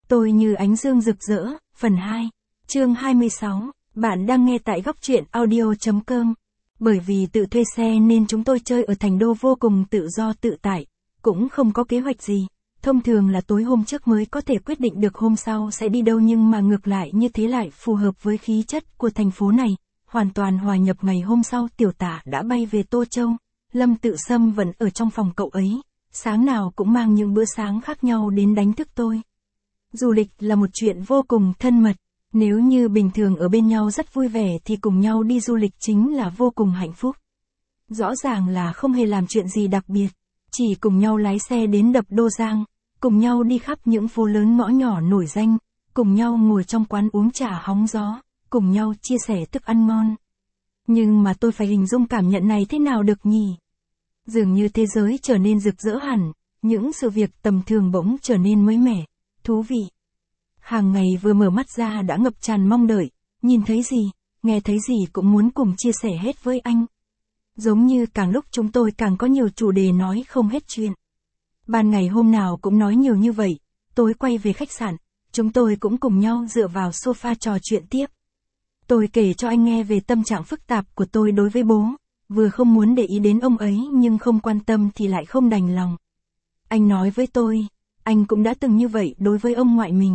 Tôi như ánh dương rực rỡ, phần 2, chương 26, bạn đang nghe tại góc truyện audio.com. Bởi vì tự thuê xe nên chúng tôi chơi ở Thành Đô vô cùng tự do tự tại, cũng không có kế hoạch gì. Thông thường là tối hôm trước mới có thể quyết định được hôm sau sẽ đi đâu, nhưng mà ngược lại như thế lại phù hợp với khí chất của thành phố này. Hoàn toàn hòa nhập. Ngày hôm sau Tiểu Tả đã bay về Tô Châu, Lâm Tự Sâm vẫn ở trong phòng cậu ấy, sáng nào cũng mang những bữa sáng khác nhau đến đánh thức tôi. Du lịch là một chuyện vô cùng thân mật, nếu như bình thường ở bên nhau rất vui vẻ thì cùng nhau đi du lịch chính là vô cùng hạnh phúc. Rõ ràng là không hề làm chuyện gì đặc biệt, chỉ cùng nhau lái xe đến đập Đô Giang, cùng nhau đi khắp những phố lớn ngõ nhỏ nổi danh, cùng nhau ngồi trong quán uống trà hóng gió, cùng nhau chia sẻ thức ăn ngon. Nhưng mà tôi phải hình dung cảm nhận này thế nào được nhỉ? Dường như thế giới trở nên rực rỡ hẳn, những sự việc tầm thường bỗng trở nên mới mẻ, thú vị. Hàng ngày vừa mở mắt ra đã ngập tràn mong đợi, nhìn thấy gì, nghe thấy gì cũng muốn cùng chia sẻ hết với anh. Giống như càng lúc chúng tôi càng có nhiều chủ đề nói không hết chuyện. Ban ngày hôm nào cũng nói nhiều như vậy, tối quay về khách sạn, chúng tôi cũng cùng nhau dựa vào sofa trò chuyện tiếp. Tôi kể cho anh nghe về tâm trạng phức tạp của tôi đối với bố, vừa không muốn để ý đến ông ấy nhưng không quan tâm thì lại không đành lòng. Anh nói với tôi, anh cũng đã từng như vậy đối với ông ngoại mình.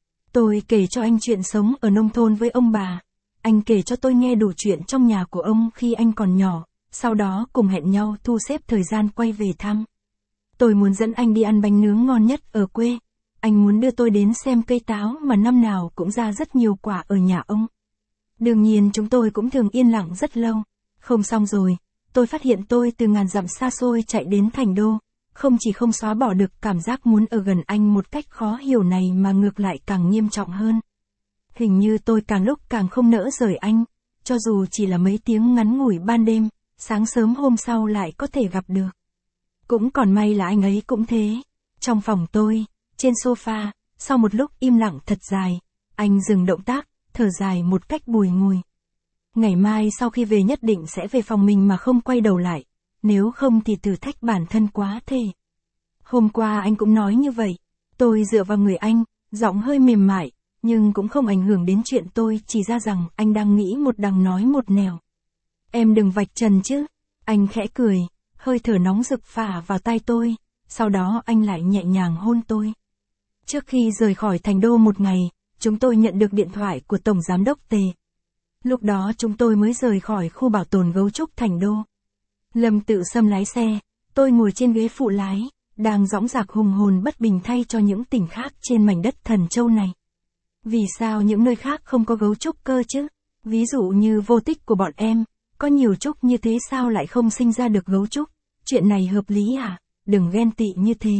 Tôi kể cho anh chuyện sống ở nông thôn với ông bà. Anh kể cho tôi nghe đủ chuyện trong nhà của ông khi anh còn nhỏ, sau đó cùng hẹn nhau thu xếp thời gian quay về thăm. Tôi muốn dẫn anh đi ăn bánh nướng ngon nhất ở quê. Anh muốn đưa tôi đến xem cây táo mà năm nào cũng ra rất nhiều quả ở nhà ông. Đương nhiên chúng tôi cũng thường yên lặng rất lâu. Không xong rồi, tôi phát hiện tôi từ ngàn dặm xa xôi chạy đến Thành Đô, không chỉ không xóa bỏ được cảm giác muốn ở gần anh một cách khó hiểu này mà ngược lại càng nghiêm trọng hơn. Hình như tôi càng lúc càng không nỡ rời anh, cho dù chỉ là mấy tiếng ngắn ngủi ban đêm, sáng sớm hôm sau lại có thể gặp được. Cũng còn may là anh ấy cũng thế. Trong phòng tôi, trên sofa, sau một lúc im lặng thật dài, anh dừng động tác, thở dài một cách bùi ngùi. Ngày mai sau khi về nhất định sẽ về phòng mình mà không quay đầu lại, nếu không thì thử thách bản thân quá thề. Hôm qua anh cũng nói như vậy, tôi dựa vào người anh, giọng hơi mềm mại, nhưng cũng không ảnh hưởng đến chuyện tôi chỉ ra rằng anh đang nghĩ một đằng nói một nẻo. Em đừng vạch trần chứ, anh khẽ cười, hơi thở nóng rực phả vào tai tôi, sau đó anh lại nhẹ nhàng hôn tôi. Trước khi rời khỏi Thành Đô một ngày, chúng tôi nhận được điện thoại của Tổng Giám đốc Tề. Lúc đó chúng tôi mới rời khỏi khu bảo tồn gấu trúc Thành Đô. Lâm Tự Sâm lái xe, tôi ngồi trên ghế phụ lái, đang dõng dạc hùng hồn bất bình thay cho những tỉnh khác trên mảnh đất Thần Châu này. Vì sao những nơi khác không có gấu trúc cơ chứ? Ví dụ như vô tích của bọn em, có nhiều trúc như thế sao lại không sinh ra được gấu trúc? Chuyện này hợp lý à? Đừng ghen tị như thế.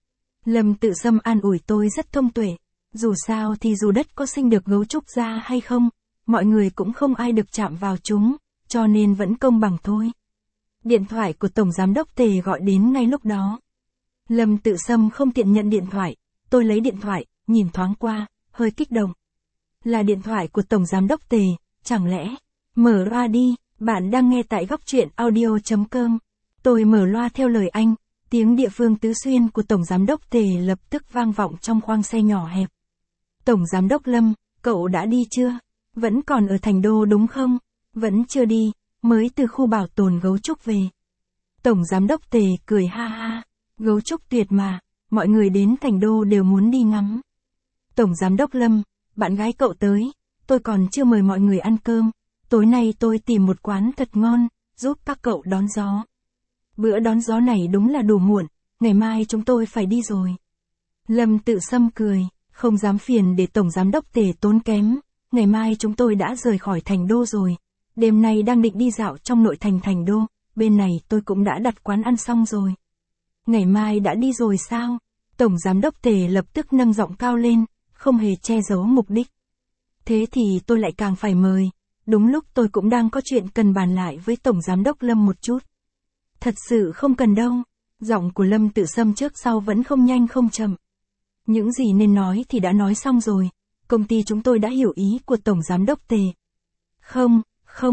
Lâm Tự Sâm an ủi tôi rất thông tuệ. Dù sao thì dù đất có sinh được gấu trúc ra hay không, mọi người cũng không ai được chạm vào chúng, cho nên vẫn công bằng thôi. Điện thoại của Tổng Giám đốc Tề gọi đến ngay lúc đó. Lâm Tự Sâm không tiện nhận điện thoại, tôi lấy điện thoại, nhìn thoáng qua, hơi kích động. Là điện thoại của Tổng Giám đốc Tề, chẳng lẽ? Mở loa đi, bạn đang nghe tại góc truyện audio.com. Tôi mở loa theo lời anh, tiếng địa phương tứ xuyên của Tổng Giám đốc Tề lập tức vang vọng trong khoang xe nhỏ hẹp. Tổng Giám đốc Lâm, cậu đã đi chưa? Vẫn còn ở Thành Đô đúng không? Vẫn chưa đi, mới từ khu bảo tồn gấu trúc về. Tổng Giám đốc Tề cười ha ha, gấu trúc tuyệt mà, mọi người đến Thành Đô đều muốn đi ngắm. Tổng Giám đốc Lâm, bạn gái cậu tới, tôi còn chưa mời mọi người ăn cơm, tối nay tôi tìm một quán thật ngon, giúp các cậu đón gió. Bữa đón gió này đúng là đủ muộn, ngày mai chúng tôi phải đi rồi. Lâm Tự Sâm cười, không dám phiền để Tổng Giám đốc Tề tốn kém, ngày mai chúng tôi đã rời khỏi Thành Đô rồi, đêm nay đang định đi dạo trong nội thành Thành Đô, bên này tôi cũng đã đặt quán ăn xong rồi. Ngày mai đã đi rồi sao? Tổng Giám đốc Tề lập tức nâng giọng cao lên, không hề che giấu mục đích. Thế thì tôi lại càng phải mời, đúng lúc tôi cũng đang có chuyện cần bàn lại với Tổng Giám đốc Lâm một chút. Thật sự không cần đâu, giọng của Lâm Tự Sâm trước sau vẫn không nhanh không chậm. Những gì nên nói thì đã nói xong rồi, công ty chúng tôi đã hiểu ý của Tổng Giám đốc Tề. Không,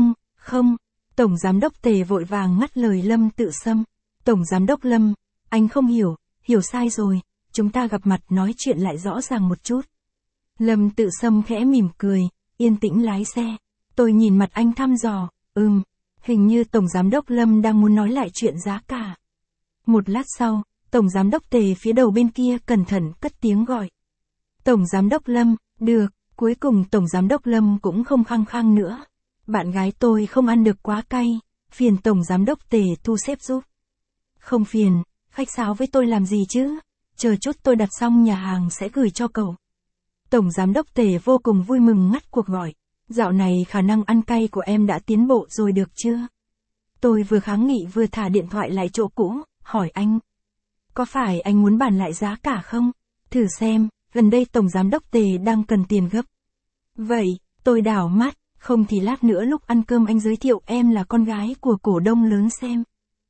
Tổng Giám đốc Tề vội vàng ngắt lời Lâm Tự Sâm. Tổng Giám đốc Lâm, anh không hiểu sai rồi, chúng ta gặp mặt nói chuyện lại rõ ràng một chút. Lâm Tự Sâm khẽ mỉm cười, yên tĩnh lái xe. Tôi nhìn mặt anh thăm dò, hình như Tổng Giám đốc Lâm đang muốn nói lại chuyện giá cả. Một lát sau, Tổng Giám đốc Tề phía đầu bên kia cẩn thận cất tiếng gọi. Tổng Giám đốc Lâm, được, cuối cùng Tổng Giám đốc Lâm cũng không khăng khăng nữa. Bạn gái tôi không ăn được quá cay, phiền Tổng Giám đốc Tề thu xếp giúp. Không phiền, khách sáo với tôi làm gì chứ, chờ chút tôi đặt xong nhà hàng sẽ gửi cho cậu. Tổng Giám đốc Tề vô cùng vui mừng ngắt cuộc gọi. Dạo này khả năng ăn cay của em đã tiến bộ rồi được chưa? Tôi vừa kháng nghị vừa thả điện thoại lại chỗ cũ, hỏi anh. Có phải anh muốn bàn lại giá cả không? Thử xem, gần đây Tổng Giám đốc Tề đang cần tiền gấp. Vậy, tôi đảo mắt, không thì lát nữa lúc ăn cơm anh giới thiệu em là con gái của cổ đông lớn xem.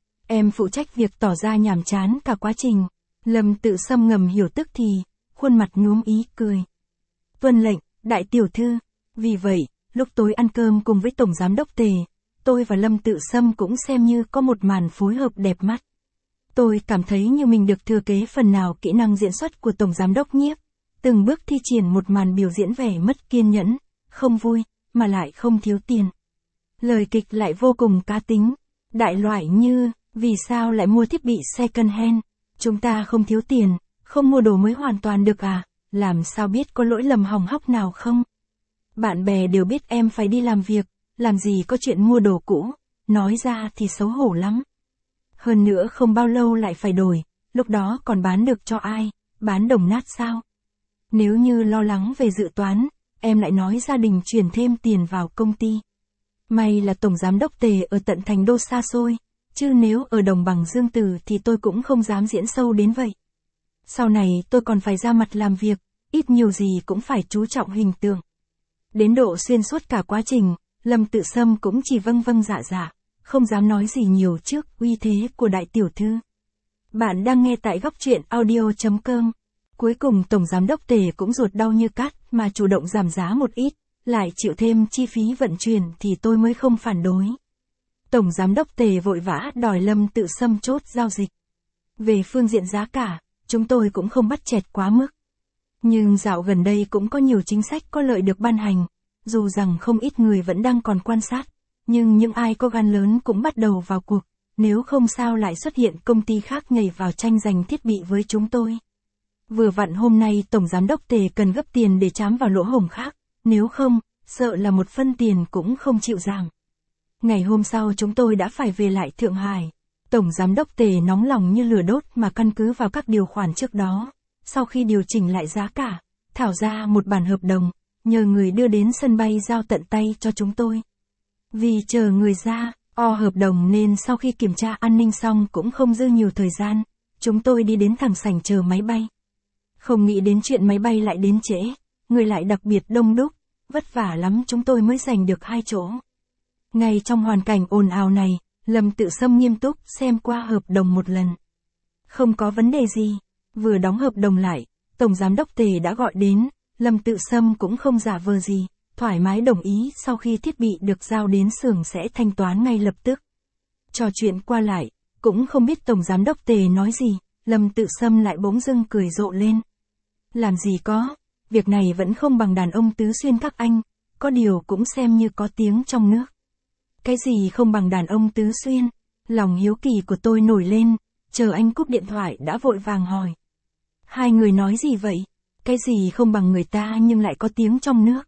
Em phụ trách việc tỏ ra nhàm chán cả quá trình. Lâm Tự Sâm ngầm hiểu tức thì, khuôn mặt nhuốm ý cười. Tuân lệnh, đại tiểu thư. Vì vậy, lúc tối ăn cơm cùng với Tổng Giám đốc Tề, tôi và Lâm Tự Sâm cũng xem như có một màn phối hợp đẹp mắt. Tôi cảm thấy như mình được thừa kế phần nào kỹ năng diễn xuất của Tổng Giám đốc Nhiếp, từng bước thi triển một màn biểu diễn vẻ mất kiên nhẫn, không vui, mà lại không thiếu tiền. Lời kịch lại vô cùng cá tính, đại loại như, vì sao lại mua thiết bị second hand, chúng ta không thiếu tiền, không mua đồ mới hoàn toàn được à, làm sao biết có lỗi lầm hỏng hóc nào không? Bạn bè đều biết em phải đi làm việc, làm gì có chuyện mua đồ cũ, nói ra thì xấu hổ lắm. Hơn nữa không bao lâu lại phải đổi, lúc đó còn bán được cho ai, bán đồng nát sao? Nếu như lo lắng về dự toán, em lại nói gia đình chuyển thêm tiền vào công ty. May là Tổng Giám đốc Tề ở tận thành đô xa xôi, chứ nếu ở đồng bằng Dương Tử thì tôi cũng không dám diễn sâu đến vậy. Sau này tôi còn phải ra mặt làm việc, ít nhiều gì cũng phải chú trọng hình tượng. Đến độ xuyên suốt cả quá trình, Lâm Tự Sâm cũng chỉ vâng vâng dạ dạ, không dám nói gì nhiều trước uy thế của đại tiểu thư. Bạn đang nghe tại góc truyện audio.com. Cuối cùng Tổng Giám đốc Tề cũng ruột đau như cắt mà chủ động giảm giá một ít, lại chịu thêm chi phí vận chuyển thì tôi mới không phản đối. Tổng Giám đốc Tề vội vã đòi Lâm Tự Sâm chốt giao dịch. Về phương diện giá cả, chúng tôi cũng không bắt chẹt quá mức. Nhưng dạo gần đây cũng có nhiều chính sách có lợi được ban hành, dù rằng không ít người vẫn đang còn quan sát, nhưng những ai có gan lớn cũng bắt đầu vào cuộc, nếu không sao lại xuất hiện công ty khác nhảy vào tranh giành thiết bị với chúng tôi. Vừa vặn hôm nay Tổng Giám đốc Tề cần gấp tiền để trám vào lỗ hổng khác, nếu không, sợ là một phân tiền cũng không chịu giảm. Ngày hôm sau chúng tôi đã phải về lại Thượng Hải. Tổng Giám đốc Tề nóng lòng như lửa đốt mà căn cứ vào các điều khoản trước đó. Sau khi điều chỉnh lại giá cả, thảo ra một bản hợp đồng, nhờ người đưa đến sân bay giao tận tay cho chúng tôi. Vì chờ người ra, hợp đồng nên sau khi kiểm tra an ninh xong cũng không dư nhiều thời gian, chúng tôi đi đến thẳng sảnh chờ máy bay. Không nghĩ đến chuyện máy bay lại đến trễ, người lại đặc biệt đông đúc, vất vả lắm chúng tôi mới giành được 2 chỗ. Ngay trong hoàn cảnh ồn ào này, Lâm Tự Sâm nghiêm túc xem qua hợp đồng một lần. Không có vấn đề gì, vừa đóng hợp đồng lại, Tổng Giám đốc Tề đã gọi đến, Lâm Tự Sâm cũng không giả vờ gì, thoải mái đồng ý sau khi thiết bị được giao đến xưởng sẽ thanh toán ngay lập tức. Trò chuyện qua lại, cũng không biết Tổng Giám đốc Tề nói gì, Lâm Tự Sâm lại bỗng dưng cười rộ lên. Làm gì có, việc này vẫn không bằng đàn ông tứ xuyên các anh, có điều cũng xem như có tiếng trong nước. Cái gì không bằng đàn ông tứ xuyên? Lòng hiếu kỳ của tôi nổi lên, chờ anh cúp điện thoại đã vội vàng hỏi. Hai người nói gì vậy? Cái gì không bằng người ta nhưng lại có tiếng trong nước?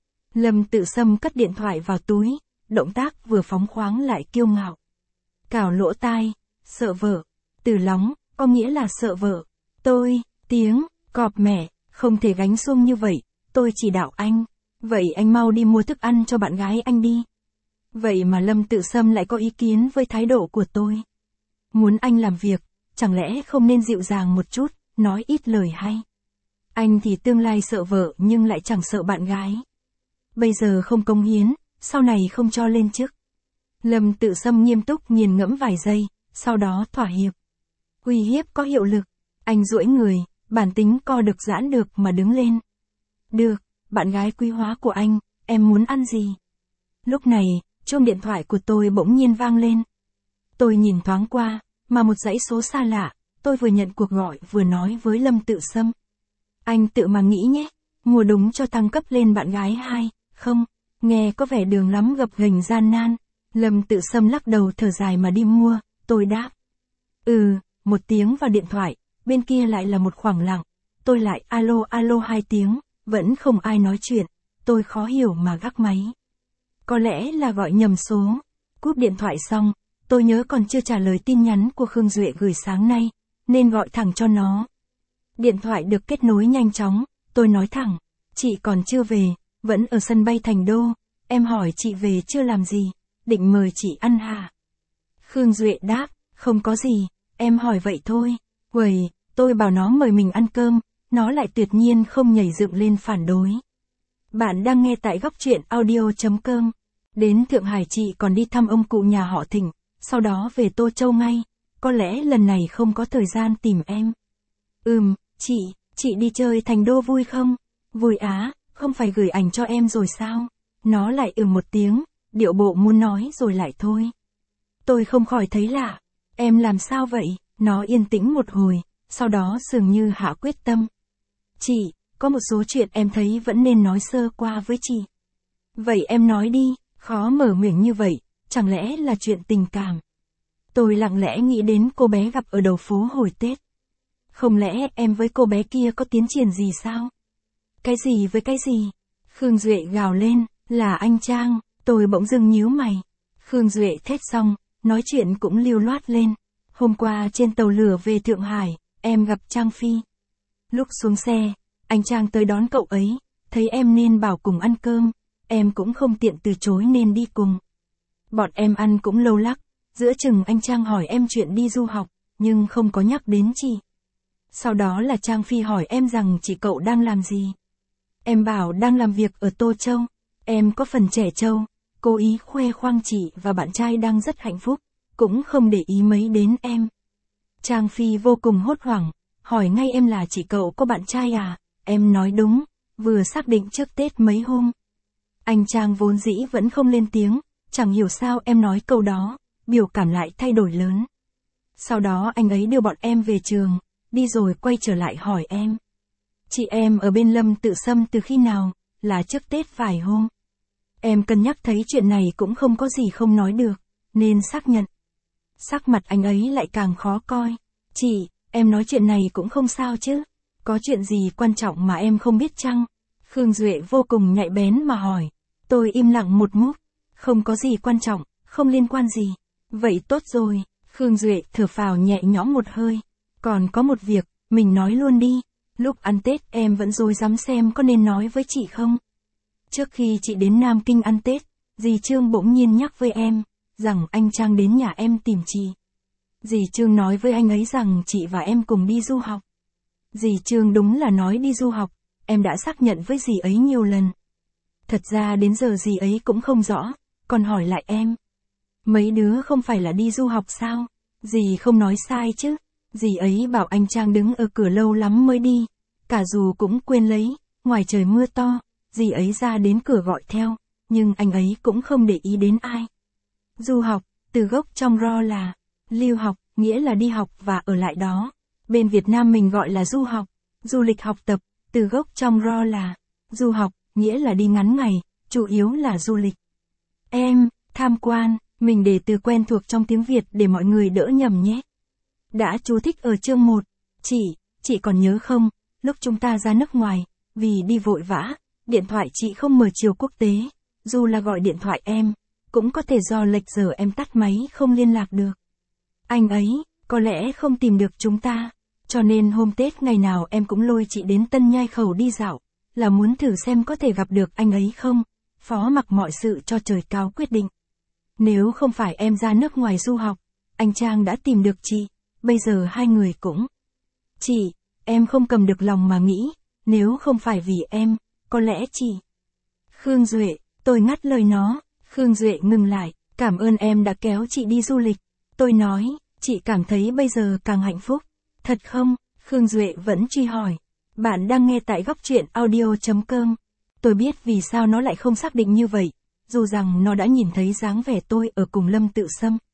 Lâm Tự Sâm cất điện thoại vào túi, động tác vừa phóng khoáng lại kiêu ngạo. Cào lỗ tai, sợ vợ. Từ lóng, có nghĩa là sợ vợ. Tôi, tiếng, cọp mẹ, không thể gánh xuông như vậy, tôi chỉ đạo anh. Vậy anh mau đi mua thức ăn cho bạn gái anh đi. Vậy mà Lâm Tự Sâm lại có ý kiến với thái độ của tôi. Muốn anh làm việc, chẳng lẽ không nên dịu dàng một chút, nói ít lời hay. Anh thì tương lai sợ vợ nhưng lại chẳng sợ bạn gái. Bây giờ không cống hiến, sau này không cho lên chức. Lâm Tự Sâm nghiêm túc nghiền ngẫm vài giây, sau đó thỏa hiệp. Uy hiếp có hiệu lực, anh duỗi người, bản tính co được giãn được mà đứng lên. Được, bạn gái quý hóa của anh, em muốn ăn gì? Lúc này, chuông điện thoại của tôi bỗng nhiên vang lên. Tôi nhìn thoáng qua, mà một dãy số xa lạ, Tôi vừa nhận cuộc gọi vừa nói với Lâm Tự Sâm. Anh tự mà nghĩ nhé, mua đúng cho thăng cấp lên bạn gái 2, không, nghe có vẻ đường lắm gập ghềnh gian nan. Lâm Tự Sâm lắc đầu thở dài mà đi mua, tôi đáp. Một tiếng vào điện thoại, bên kia lại là một khoảng lặng, tôi lại alo alo 2 tiếng, vẫn không ai nói chuyện, tôi khó hiểu mà gác máy. Có lẽ là gọi nhầm số. Cúp điện thoại xong, tôi nhớ còn chưa trả lời tin nhắn của Khương Duệ gửi sáng nay, nên gọi thẳng cho nó. Điện thoại được kết nối nhanh chóng, tôi nói thẳng, chị còn chưa về, vẫn ở sân bay Thành Đô, em hỏi chị về chưa làm gì, định mời chị ăn hả? Khương Duệ đáp, không có gì, em hỏi vậy thôi. Uầy, tôi bảo nó mời mình ăn cơm, nó lại tuyệt nhiên không nhảy dựng lên phản đối. Bạn đang nghe tại góc truyện audio.com. Đến Thượng Hải chị còn đi thăm ông cụ nhà họ Thịnh, sau đó về Tô Châu ngay, có lẽ lần này không có thời gian tìm em. Chị đi chơi Thành Đô vui không? Vui á, không phải gửi ảnh cho em rồi sao? Nó lại một tiếng, điệu bộ muốn nói rồi lại thôi. Tôi không khỏi thấy lạ, em làm sao vậy? Nó yên tĩnh một hồi, sau đó dường như hạ quyết tâm. Chị, có một số chuyện em thấy vẫn nên nói sơ qua với chị. Vậy em nói đi, khó mở miệng như vậy, chẳng lẽ là chuyện tình cảm? Tôi lặng lẽ nghĩ đến cô bé gặp ở đầu phố hồi Tết. Không lẽ em với cô bé kia có tiến triển gì sao? Cái gì với cái gì? Khương Duệ gào lên, là anh Trang, tôi bỗng dưng nhíu mày. Khương Duệ thét xong, nói chuyện cũng lưu loát lên. Hôm qua trên tàu lửa về Thượng Hải, em gặp Trang Phi. Lúc xuống xe, anh Trang tới đón cậu ấy, thấy em nên bảo cùng ăn cơm, em cũng không tiện từ chối nên đi cùng. Bọn em ăn cũng lâu lắc, giữa chừng anh Trang hỏi em chuyện đi du học, nhưng không có nhắc đến chị. Sau đó là Trang Phi hỏi em rằng chị cậu đang làm gì. Em bảo đang làm việc ở Tô Châu, em có phần trẻ trâu, cố ý khoe khoang chị và bạn trai đang rất hạnh phúc, cũng không để ý mấy đến em. Trang Phi vô cùng hốt hoảng, hỏi ngay em là chị cậu có bạn trai à, em nói đúng, vừa xác định trước Tết mấy hôm. Anh Trang vốn dĩ vẫn không lên tiếng, chẳng hiểu sao em nói câu đó, biểu cảm lại thay đổi lớn. Sau đó anh ấy đưa bọn em về trường, đi rồi quay trở lại hỏi em. Chị em ở bên Lâm Tự Sâm từ khi nào, là trước Tết vài hôm. Em cân nhắc thấy chuyện này cũng không có gì không nói được, nên xác nhận. Sắc mặt anh ấy lại càng khó coi. Chị, em nói chuyện này cũng không sao chứ, có chuyện gì quan trọng mà em không biết chăng? Khương Duệ vô cùng nhạy bén mà hỏi. Tôi im lặng một mút, không có gì quan trọng, không liên quan gì. Vậy tốt rồi, Khương Duệ thở phào nhẹ nhõm một hơi. Còn có một việc, mình nói luôn đi. Lúc ăn Tết em vẫn rối rắm xem có nên nói với chị không? Trước khi chị đến Nam Kinh ăn Tết, dì Trương bỗng nhiên nhắc với em, rằng anh Trang đến nhà em tìm chị. Dì Trương nói với anh ấy rằng chị và em cùng đi du học. Dì Trương đúng là nói đi du học, em đã xác nhận với dì ấy nhiều lần. Thật ra đến giờ dì ấy cũng không rõ, còn hỏi lại em. Mấy đứa không phải là đi du học sao? Dì không nói sai chứ. Dì ấy bảo anh Trang đứng ở cửa lâu lắm mới đi. Cả dù cũng quên lấy, ngoài trời mưa to, dì ấy ra đến cửa gọi theo, nhưng anh ấy cũng không để ý đến ai. Du học, từ gốc trong ro là lưu học, nghĩa là đi học và ở lại đó. Bên Việt Nam mình gọi là du học, du lịch học tập, từ gốc trong ro là du học, nghĩa là đi ngắn ngày, chủ yếu là du lịch. Em, tham quan, mình để từ quen thuộc trong tiếng Việt để mọi người đỡ nhầm nhé. Đã chú thích ở chương 1. Chị còn nhớ không, lúc chúng ta ra nước ngoài, vì đi vội vã, điện thoại chị không mở chiều quốc tế, dù là gọi điện thoại em, cũng có thể do lệch giờ em tắt máy không liên lạc được. Anh ấy, có lẽ không tìm được chúng ta, cho nên hôm Tết ngày nào em cũng lôi chị đến Tân Nhai Khẩu đi dạo, là muốn thử xem có thể gặp được anh ấy không, phó mặc mọi sự cho trời cao quyết định. Nếu không phải em ra nước ngoài du học, anh Trang đã tìm được chị, bây giờ hai người cũng. Chị, em không cầm được lòng mà nghĩ, nếu không phải vì em, có lẽ chị. Khương Duệ, tôi ngắt lời nó. Khương Duệ ngừng lại, cảm ơn em đã kéo chị đi du lịch. Tôi nói, chị cảm thấy bây giờ càng hạnh phúc. Thật không? Khương Duệ vẫn truy hỏi. Bạn đang nghe tại góc truyện audio.com. Tôi biết vì sao nó lại không xác định như vậy, dù rằng nó đã nhìn thấy dáng vẻ tôi ở cùng Lâm Tự Sâm.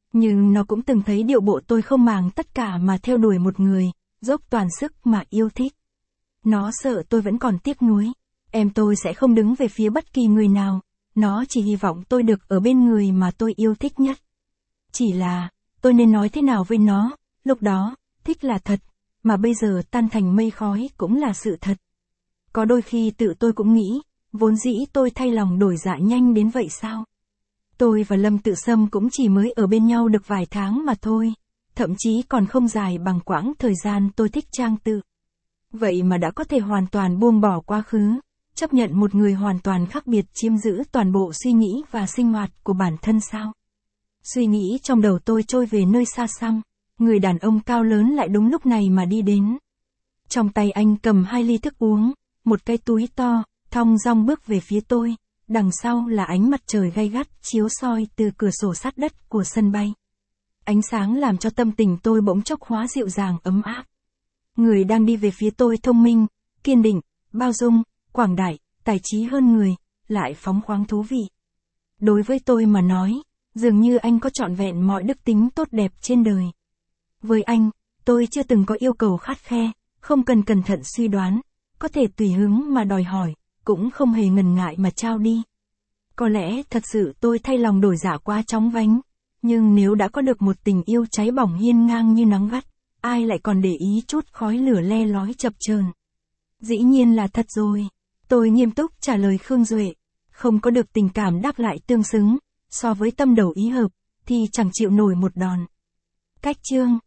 Nhưng nó cũng từng thấy điệu bộ tôi không màng tất cả mà theo đuổi một người, dốc toàn sức mà yêu thích. Nó sợ tôi vẫn còn tiếc nuối. Em tôi sẽ không đứng về phía bất kỳ người nào, nó chỉ hy vọng tôi được ở bên người mà tôi yêu thích nhất. Chỉ là, tôi nên nói thế nào với nó, lúc đó, thích là thật, mà bây giờ tan thành mây khói cũng là sự thật. Có đôi khi tự tôi cũng nghĩ, vốn dĩ tôi thay lòng đổi dạ nhanh đến vậy sao? Tôi và Lâm Tự Sâm cũng chỉ mới ở bên nhau được vài tháng mà thôi, thậm chí còn không dài bằng quãng thời gian tôi thích Trang Tự. Vậy mà đã có thể hoàn toàn buông bỏ quá khứ, chấp nhận một người hoàn toàn khác biệt chiếm giữ toàn bộ suy nghĩ và sinh hoạt của bản thân sao? Suy nghĩ trong đầu tôi trôi về nơi xa xăm, người đàn ông cao lớn lại đúng lúc này mà đi đến. Trong tay anh cầm 2 ly thức uống, một cái túi to, thong dong bước về phía tôi, đằng sau là ánh mặt trời gay gắt chiếu soi từ cửa sổ sát đất của sân bay. Ánh sáng làm cho tâm tình tôi bỗng chốc hóa dịu dàng ấm áp. Người đang đi về phía tôi thông minh, kiên định, bao dung, quảng đại, tài trí hơn người, lại phóng khoáng thú vị. Đối với tôi mà nói, dường như anh có trọn vẹn mọi đức tính tốt đẹp trên đời. Với anh, tôi chưa từng có yêu cầu khắt khe, không cần cẩn thận suy đoán, có thể tùy hứng mà đòi hỏi, cũng không hề ngần ngại mà trao đi. Có lẽ thật sự tôi thay lòng đổi dạ quá chóng vánh, nhưng nếu đã có được một tình yêu cháy bỏng hiên ngang như nắng gắt, ai lại còn để ý chút khói lửa le lói chập chờn. Dĩ nhiên là thật rồi. Tôi nghiêm túc trả lời Khương Duệ. Không có được tình cảm đáp lại tương xứng, so với tâm đầu ý hợp, thì chẳng chịu nổi một đòn. Cách chương